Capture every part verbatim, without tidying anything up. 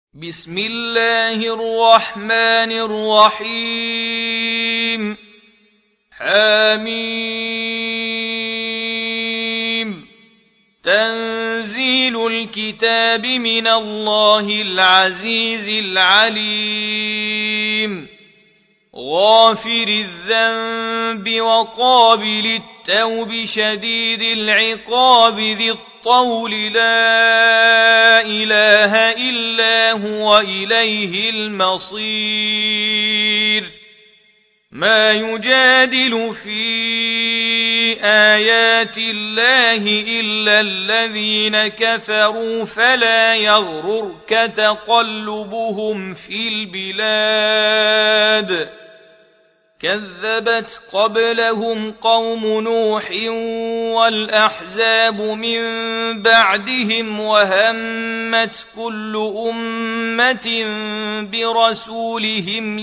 بسم الله الرحمن الرحيم حميم تنزيل الكتاب من الله العزيز العليم غافر الذنب وقابل التوب شديد العقاب ذي الطول لا إله إلا هو إليه المصير ما يجادل في آيات الله إلا الذين كفروا فلا يغررك تقلبهم في البلاد كذبت قبلهم قوم نوح والأحزاب من بعدهم وهمت كل أمة برسولهم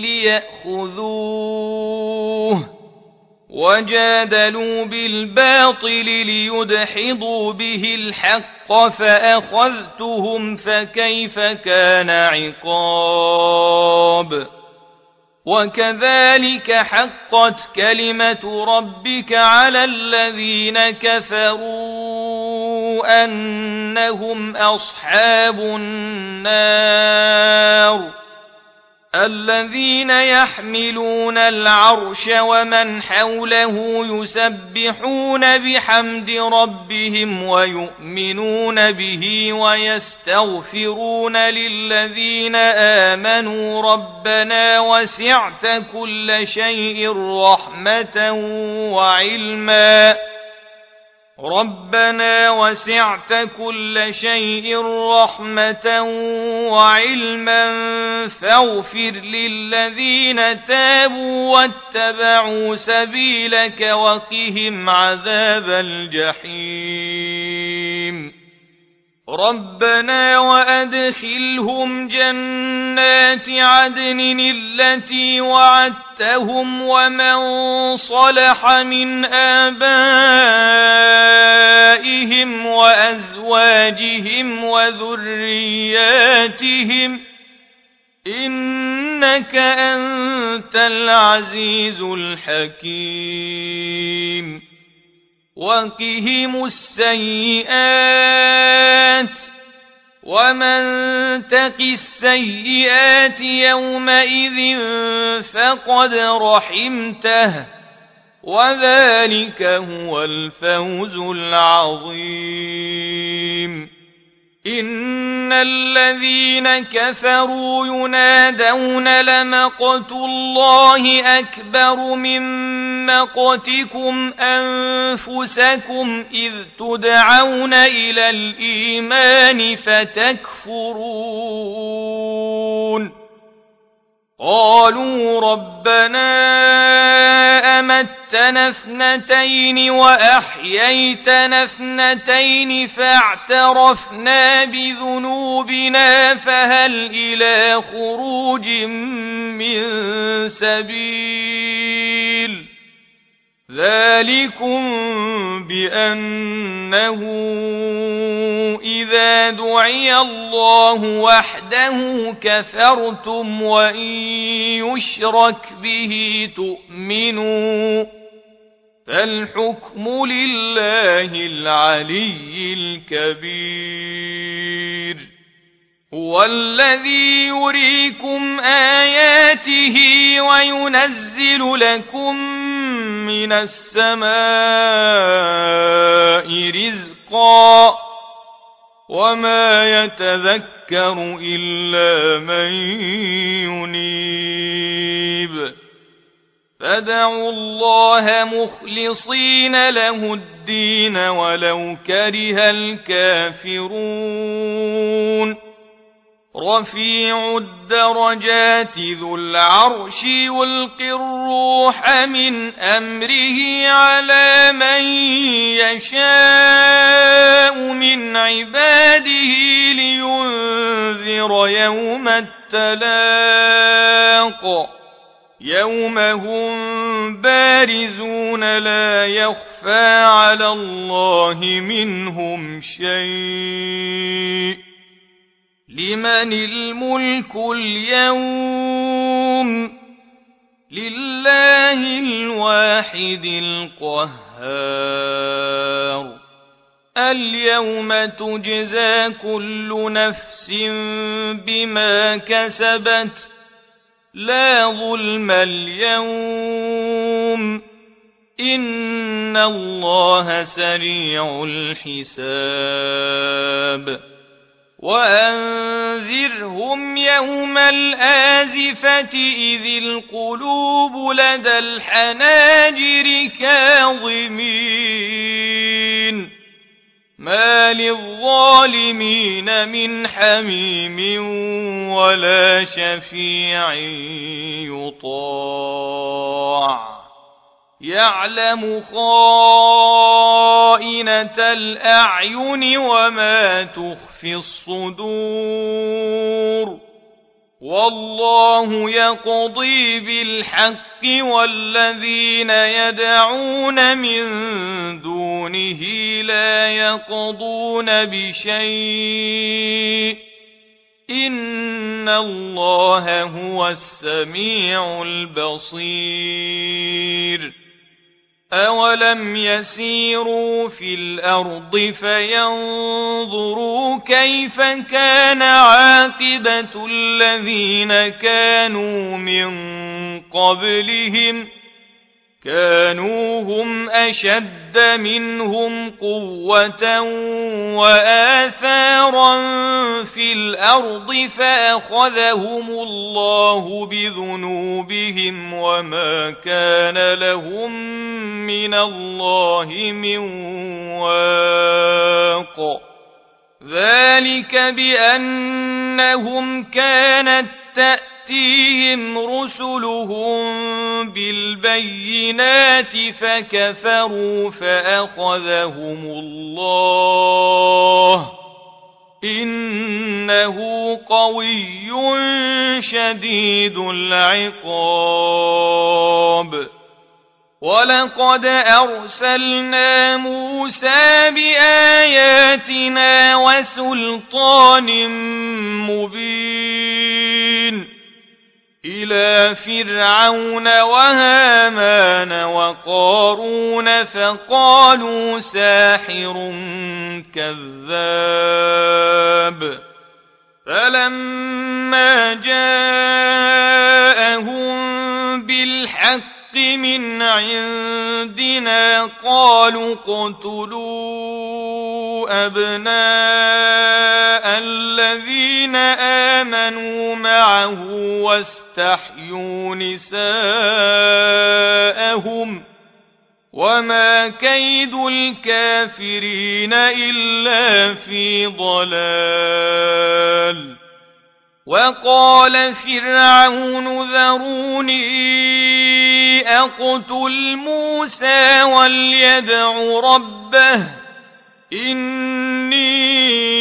ليأخذوه وجادلوا بالباطل ليدحضوا به الحق فأخذتهم فكيف كان عقاب وكذلك حقت كلمة ربك على الذين كفروا أنهم أصحاب النار الذين يحملون العرش ومن حوله يسبحون بحمد ربهم ويؤمنون به ويستغفرون للذين آمنوا ربنا وسعت كل شيء رحمة وعلما ربنا وسعت كل شيء رحمة وعلما فاغفر للذين تابوا واتبعوا سبيلك وقهم عذاب الجحيم ربنا وأدخلهم جنات عدن التي وعدتهم ومن صلح من آبائهم وأزواجهم وذرياتهم إنك أنت العزيز الحكيم وقهم السيئات ومن تق السيئات يومئذ فقد رحمته وذلك هو الفوز العظيم إن الذين كفروا ينادون لمقت الله أكبر من مقتكم أنفسكم إذ تدعون إلى الإيمان فتكفرون قالوا ربنا أمتنا اثنتين وأحييتنا اثنتين فاعترفنا بذنوبنا فهل إلى خروج من سبيل ذلكم بأنه إذا دعي الله وحده كفرتم وإن يشرك به تؤمنوا فالحكم لله العلي الكبير هو الذي يريكم آياته وينزل لكم من السماء رزقا وما يتذكر إلا من ينيب فادعوا الله مخلصين له الدين ولو كره الكافرون رفيع الدرجات ذو العرش يلقي الروح من أمره على من يشاء من عباده لينذر يوم التلاق يوم هم بارزون لا يخفى على الله منهم شيء لمن الملك اليوم لله الواحد القهار اليوم تجزى كل نفس بما كسبت لا ظلم اليوم إن الله سريع الحساب وأنذرهم يوم الآزفة إذ القلوب لدى الحناجر كاظمين ما للظالمين من حميم ولا شفيع يطاع يعلم خائنة الأعين وما تخفي الصدور والله يقضي بالحق والذين يدعون من دونه لا يقضون بشيء إن الله هو السميع البصير أولم يسيروا في الأرض فينظروا كيف كان عاقبة الذين كانوا من قبلهم كانوا هم أشد منهم قوة وآثارا في الأرض فأخذهم الله بذنوبهم وما كان لهم من الله من واق ذلك بأنهم كانت تأتيهم رسلهم بالبينات فكفروا فأخذهم الله إنه قوي شديد العقاب ولقد أرسلنا موسى بآياتنا وسلطان مبين إلى فرعون وهامان وقارون فقالوا ساحر كذاب فلما جاءهم بالحق من عندنا قالوا اقتلوا أبناء الذين آمنوا معه واستحيوا نساءهم وما كيد الكافرين إلا في ضلال وقال فرعون ذروني أقتل موسى وليدع ربه إني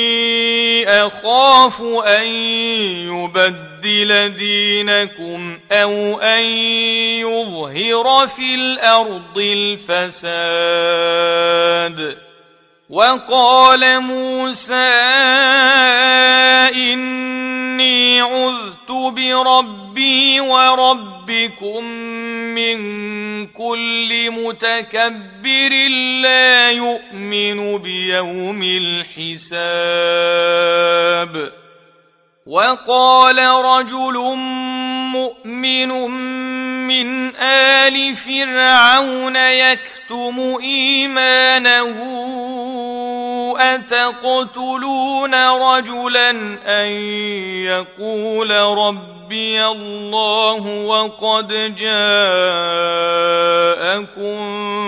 أخاف أن يبدل دينكم أو أن يظهر في الأرض الفساد وقال موسى إني عذت بربي وربكم من كل متكبر لا يؤمن بيوم الحساب وقال رجل مؤمن من آل فرعون يكتم إيمانه أتقتلون رجلا أن يقول ربي الله وقد جاءكم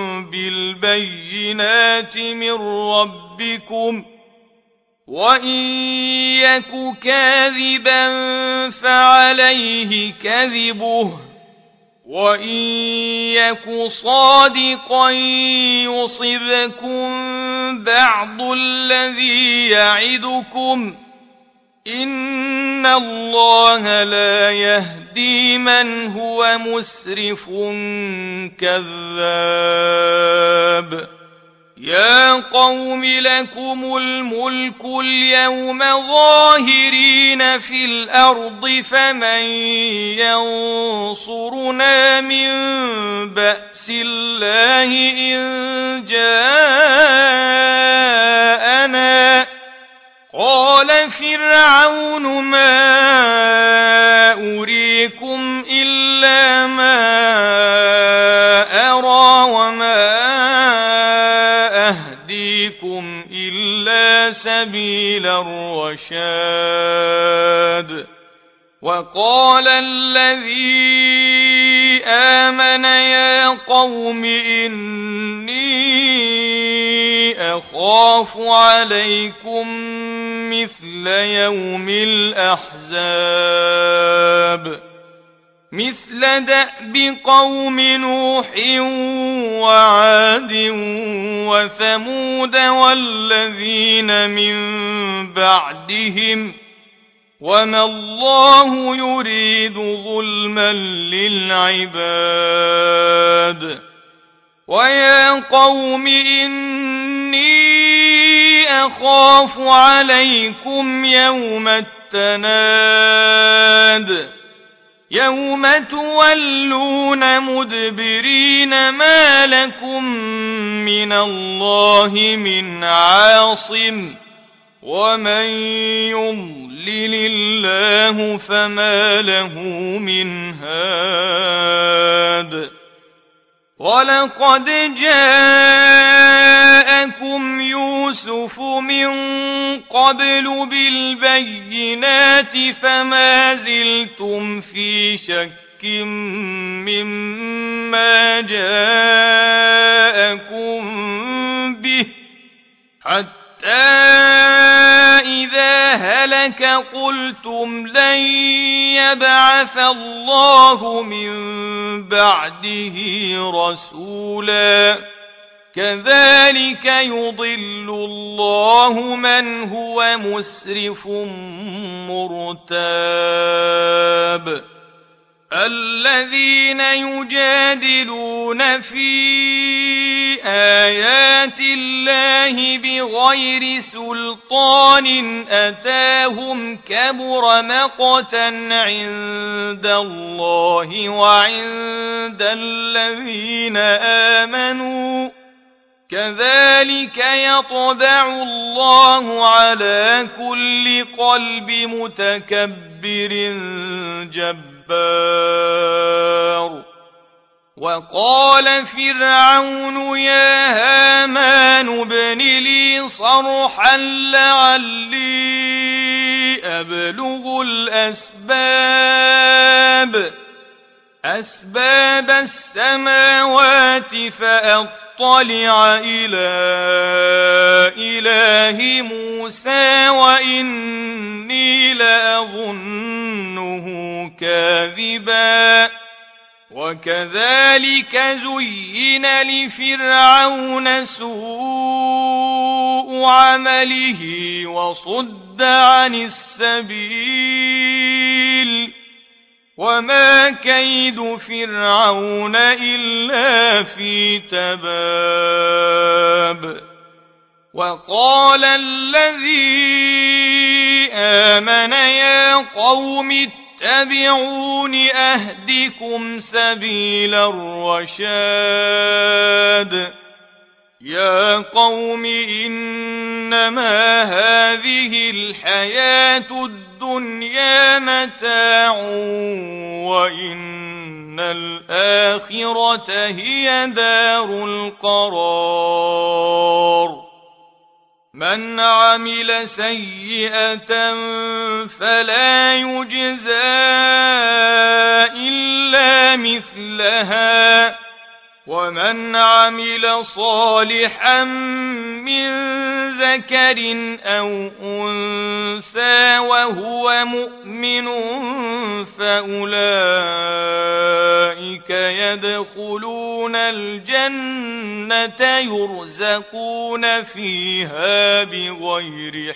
بالبينات من ربكم وإن يك كاذبا فعليه كذبه وإن يك صادقا يصبكم بعض الذي يعدكم إن الله لا يهدي من هو مسرف كذاب يا قوم لكم الملك اليوم ظاهرين في الأرض فمن ينصرنا من بأس الله إن جاءنا قال فرعون ما أريكم إلا ما أرى وما أهديكم إلا سبيل الرشاد وقال الذي آمن يا قوم إني أخاف عليكم مثل يوم الأحزاب مثل دأب قوم نوح وعاد وثمود والذين من بعدهم وما الله يريد ظلما للعباد ويا قوم إني أخاف عليكم يوم التناد يوم تولون مدبرين ما لكم من الله من عاصم ومن يضلل الله فما له من هاد ولقد جاءكم يوسف من قبل بالبينات فما زلتم في شك مما جاءكم به حتى إذا هلك قلتم لن يبعث الله من بعده رسولا كذلك يضل الله من هو مسرف مرتاب الذين يجادلون في آيات الله بغير سلطان أتاهم كبر مقتا عند الله وعند الذين آمنوا كذلك يطبع الله على كل قلب متكبر جبار وقال فرعون يا هامان ابن لي صرحا لعلي أبلغ الأسباب أسباب السماوات فأطلع إلى إله موسى وإني لأظنه كاذبا وكذلك زين لفرعون سوء عمله وصد عن السبيل وما كيد فرعون إلا في تباب وقال الذي آمن يا قوم اتبعون أهدكم سبيل الرشاد يا قوم إنما هذه الحياة الدنيا متاع وإن الآخرة هي دار القرار من عمل سيئة فلا يجزى إلا مثلها ومن عمل صالحا من ذكر أو أنثى وهو مؤمن فأولئك يدخلون الجنة يرزقون فيها بغير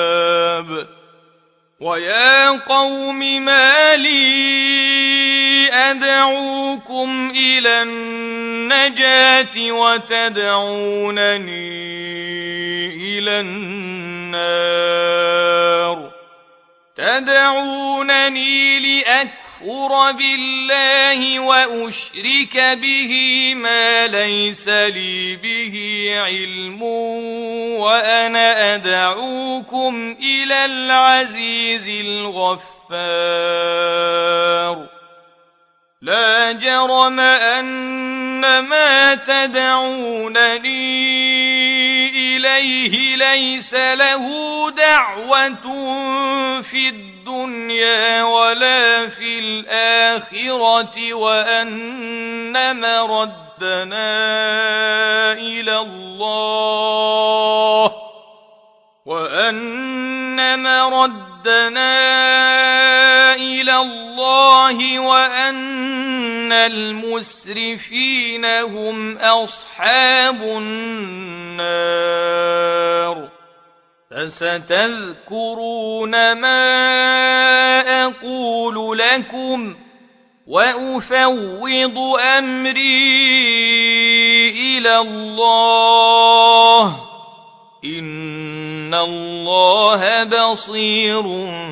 حساب ويا قوم ما لي أدعوكم إلى النجاة وتدعونني إلى النار تدعونني لأكفر بالله وأشرك به ما ليس لي به علم وأنا أدعوكم إلى العزيز الغفار لا جرم أن ما تدعونني إليه ليس له دعوة في الدنيا ولا في الآخرة وأن مردنا إلى الله وأن مردنا إلى الله وأن المسرفين هم أصحاب النار فستذكرون ما أقول لكم وأفوض أمري إلى الله إن الله بصير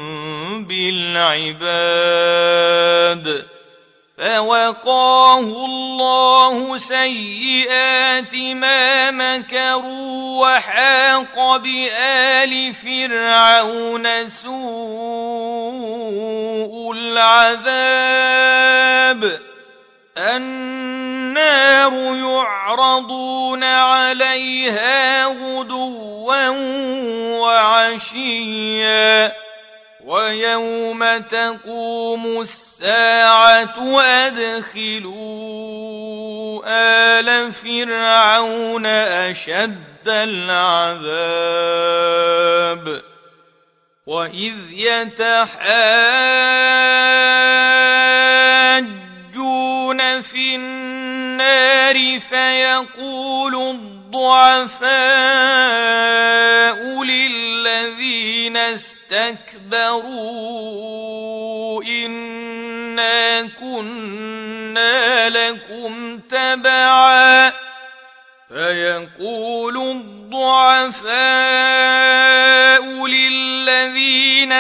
بالعباد فوقاه الله سيئات ما مكروا وحاق بآل فرعون سوء العذاب النار يعرضون عليها غدوا وعشيا ويوم تقوم الساعة أدخلوا آل فرعون أشد العذاب وإذ يتحاجون في النار فيقول الضعفاء للذين استكبروا إنا كنا لكم تبعا فيقول الضعفاء للذين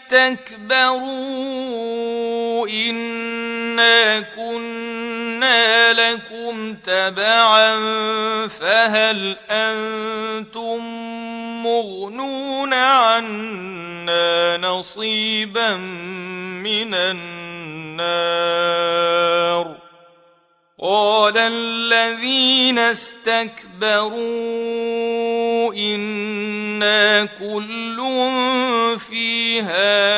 استكبروا إنا كنا لكم تبعا فهل أنتم مغنون عنا نصيبا من النار قال الذين استكبروا إنا كل فيها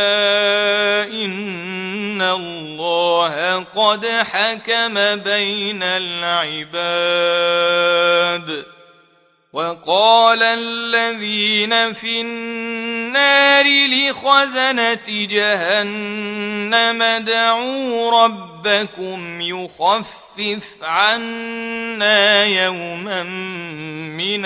إن الله قد حكم بين العباد وقال الذين في النار لخزنة جهنم ادعوا ربكم يخفف عنا يوما من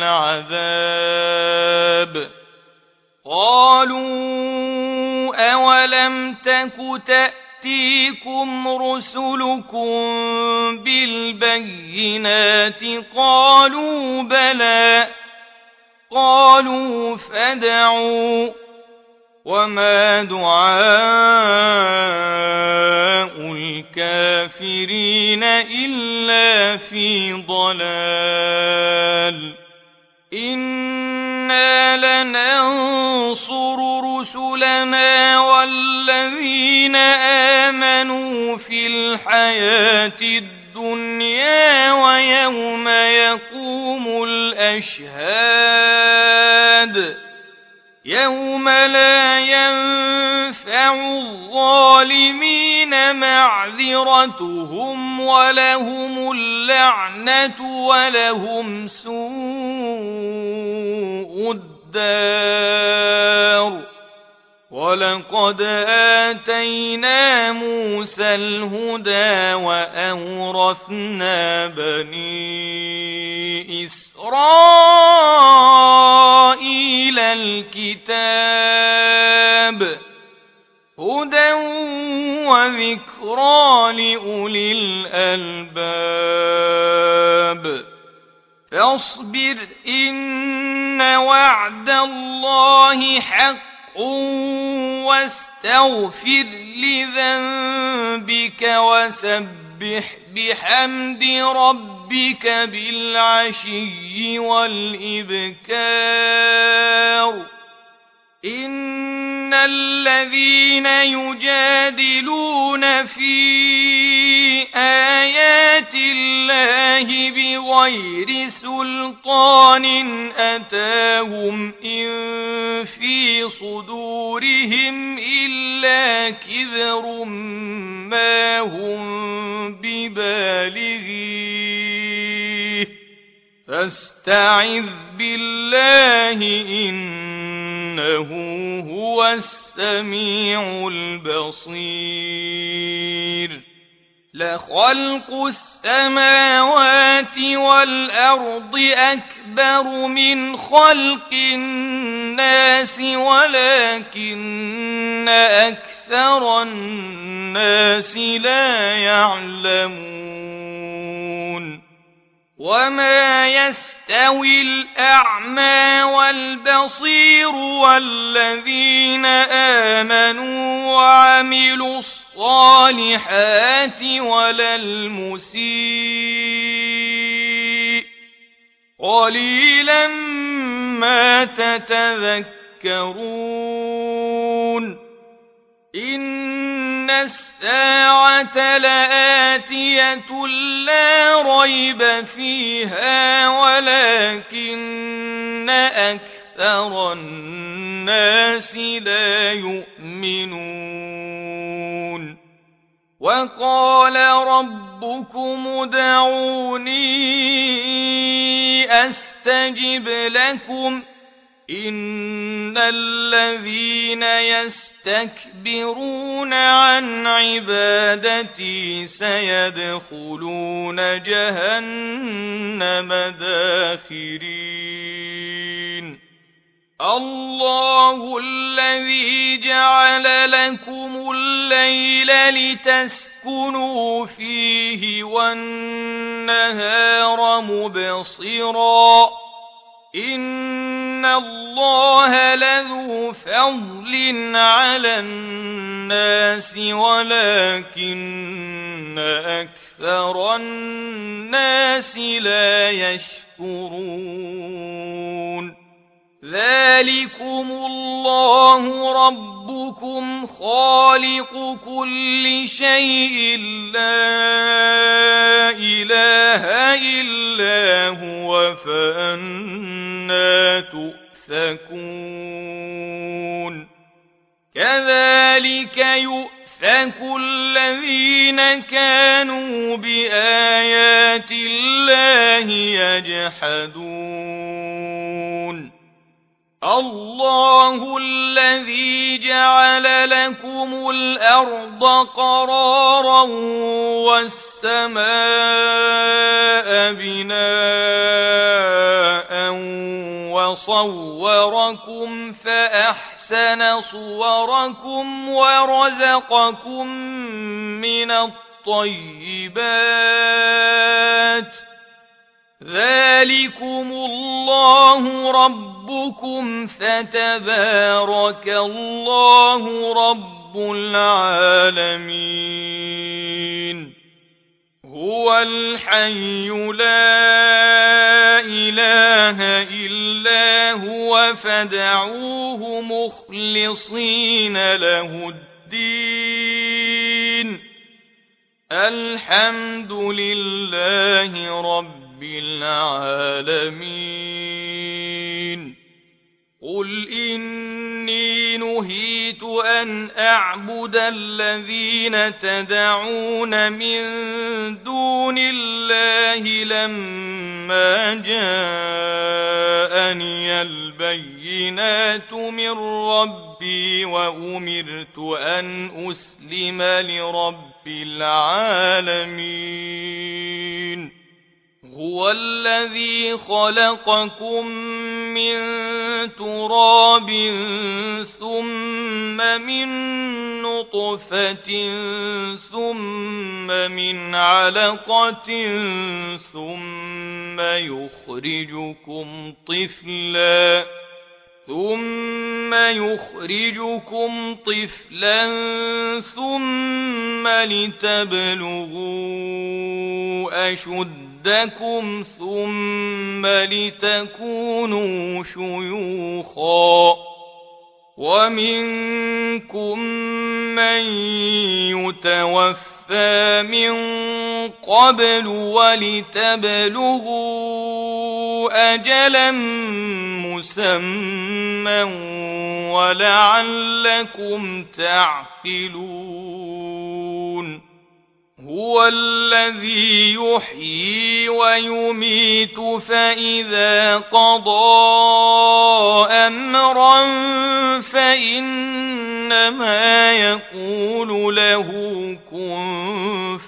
العذاب قالوا أولم تك تأتيكم رسلكم بالبينات قالوا بلى قالوا فادعوا وما دعاء الكافرين إلا في ضلال إنا لننصر رسلنا والذين آمنوا في الحياة الدنيا ويوم يقوم الأشهاد يوم لا ينفع الظالمين معذرتهم ولهم اللعنة ولهم سوء الدار ولقد آتينا موسى الهدى وأورثنا بني إسرائيل الكتاب هدى وذكرى لأولي الألباب فاصبر إن وعد الله حق واستغفر لذنبك وسبح بحمد ربك بالعشي والإبكار إن الذين يجادلون في آيات الله بغير سلطان أتاهم إن في صدورهم إلا كبر ما هم ببالغيه فاستعذ بالله إنه هو السميع البصير لخلق السماوات والأرض أكبر من خلق الناس ولكن أكثر الناس لا يعلمون وما يستوي الأعمى والبصير والذين آمنوا وعملوا الصالحات ولا المسيء قليلا ما تتذكرون إن الساعة لآتية لا ريب فيها ولكن أكثر الناس لا يؤمنون وقال ربكم ادعوني أستجب لكم إن الذين يستكبرون عن عبادتي سيدخلون جهنم داخرين الله الذي جعل لكم الليل لتسكنوا فيه والنهار مبصراً إن الله لذو فضل على الناس ولكن أكثر الناس لا يشكرون ذلكم الله ربكم خالق كل شيء لا إله إلا هو فأنى تؤفكون كذلك يؤفك الذين كانوا بآيات الله يجحدون الله الذي جعل لكم الأرض قرارا والسماء بناء وصوركم فأحسن صوركم ورزقكم من الطيبات ذلكم الله ربكم فتبارك الله رب العالمين هو الحي لا إله إلا هو فادعوه مخلصين له الدين الحمد لله رب العالمين قل إني نهيت أن أعبد الذين تدعون من دون الله لما جاءني البينات من ربي وأمرت أن أسلم لرب العالمين هو الذي خلقكم من تراب ثم من نطفة ثم من علقة ثم يخرجكم طفلا ثم يخرجكم طفلا ثم لتبلغوا أشدكم ثم لتكونوا شيوخا ومنكم من يتوفى من قبل ولتبلغوا أجلا مسمى ولعلكم تعقلون هو الذي يحيي ويميت فإذا قضى أمرا فإنما يقول له كن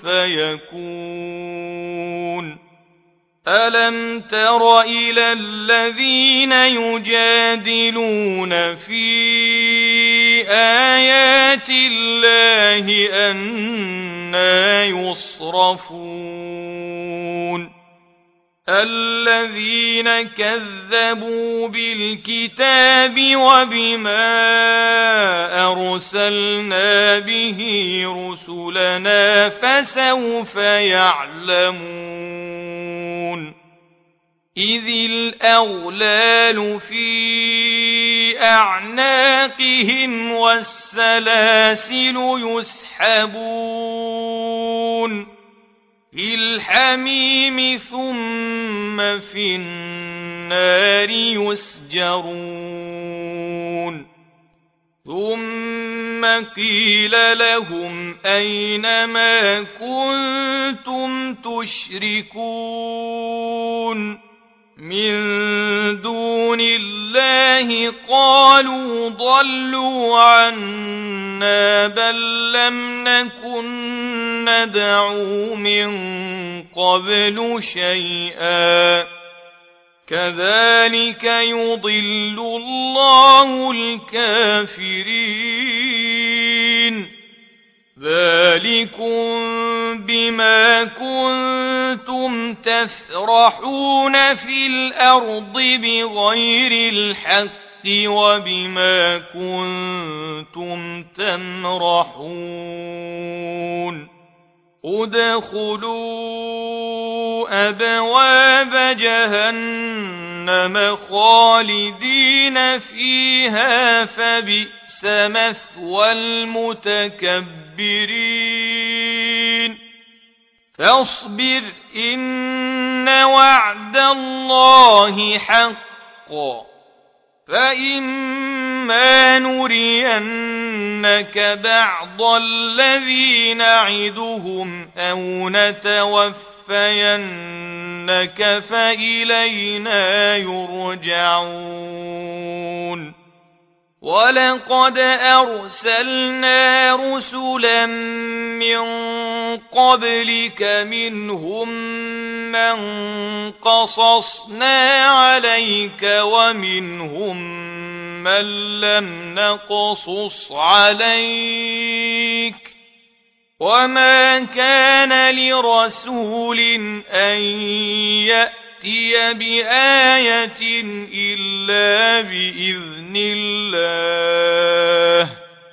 فيكون ألم تر إلى الذين يجادلون في آيات الله أنى يصرفون الذين كذبوا بالكتاب وبما أرسلنا به رسلنا فسوف يعلمون إذ الأغلال في أعناقهم والسلاسل يسحبون في الحميم ثم في النار يسجرون ثم قيل لهم أين ما كنتم تشركون من دون الله قالوا ضلوا عنا بل لم نكن ندعو من قبل شيئا كذلك يضل الله الكافرين ذلكم بما كنتم تفرحون في الأرض بغير الحق وبما كنتم تمرحون ادخلوا أبواب جهنم خالدين فيها فبئس مثوى المتكبرين فاصبر إن وعد الله حق فإما نرينك بعض الذي نعدهم أو نتوفينك فإلينا يرجعون ولقد أرسلنا رسلا من قبلك منهم من قصصنا عليك ومنهم من لم نقصص عليك وما كان لرسول أن يأتي بآية إلا بإذن الله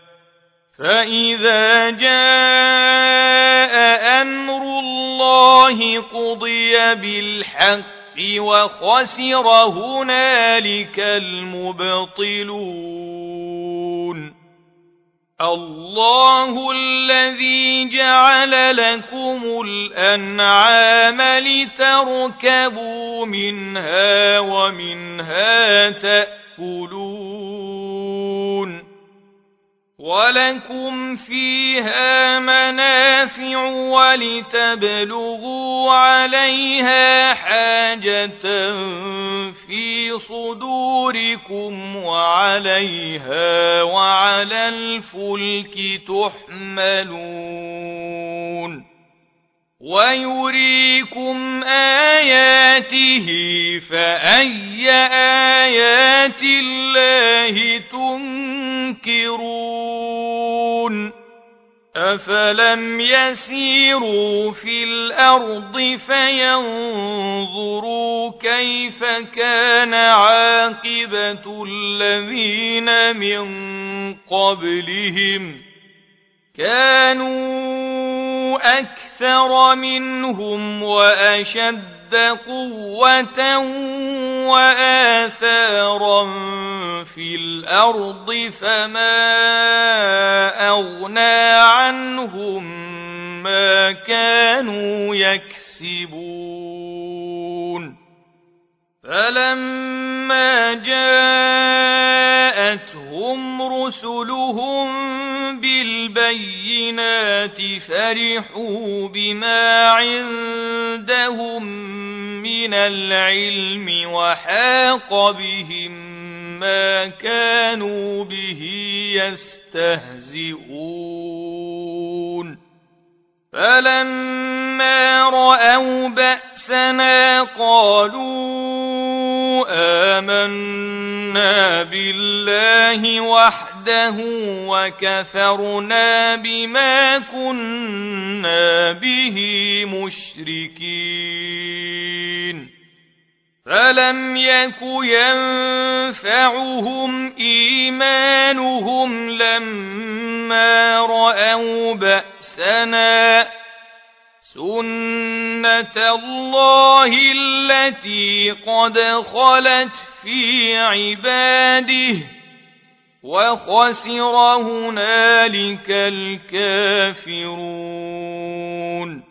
فإذا جاء أمر الله قضي بالحق وخسر هنالك المبطلون الله الذي جعل لكم الأنعام لتركبوا منها ومنها تأكلون ولكم فيها منافع ولتبلغوا عليها حاجة في صدوركم وعليها وعلى الفلك تحملون ويريكم آياته فأي آيات الله تنكرون أفلم يسيروا في الأرض فينظروا كيف كان عاقبة الذين من قبلهم كانوا أكثر منهم وأشد قوة وآثارا في الأرض فما أغنى عنهم ما كانوا يكسبون فلما جاءتهم رسلهم بالبينات فرحوا بما عندهم من العلم وحاق بهم ما كانوا به يستهزئون فلما رأوا بأسنا قالوا آمنا بالله وحده وكفرنا بما كنا به مشركين فلم يك ينفعهم إيمانهم لما رأوا بأسنا سنة الله التي قد خلت في عباده وخسر هنالك الكافرون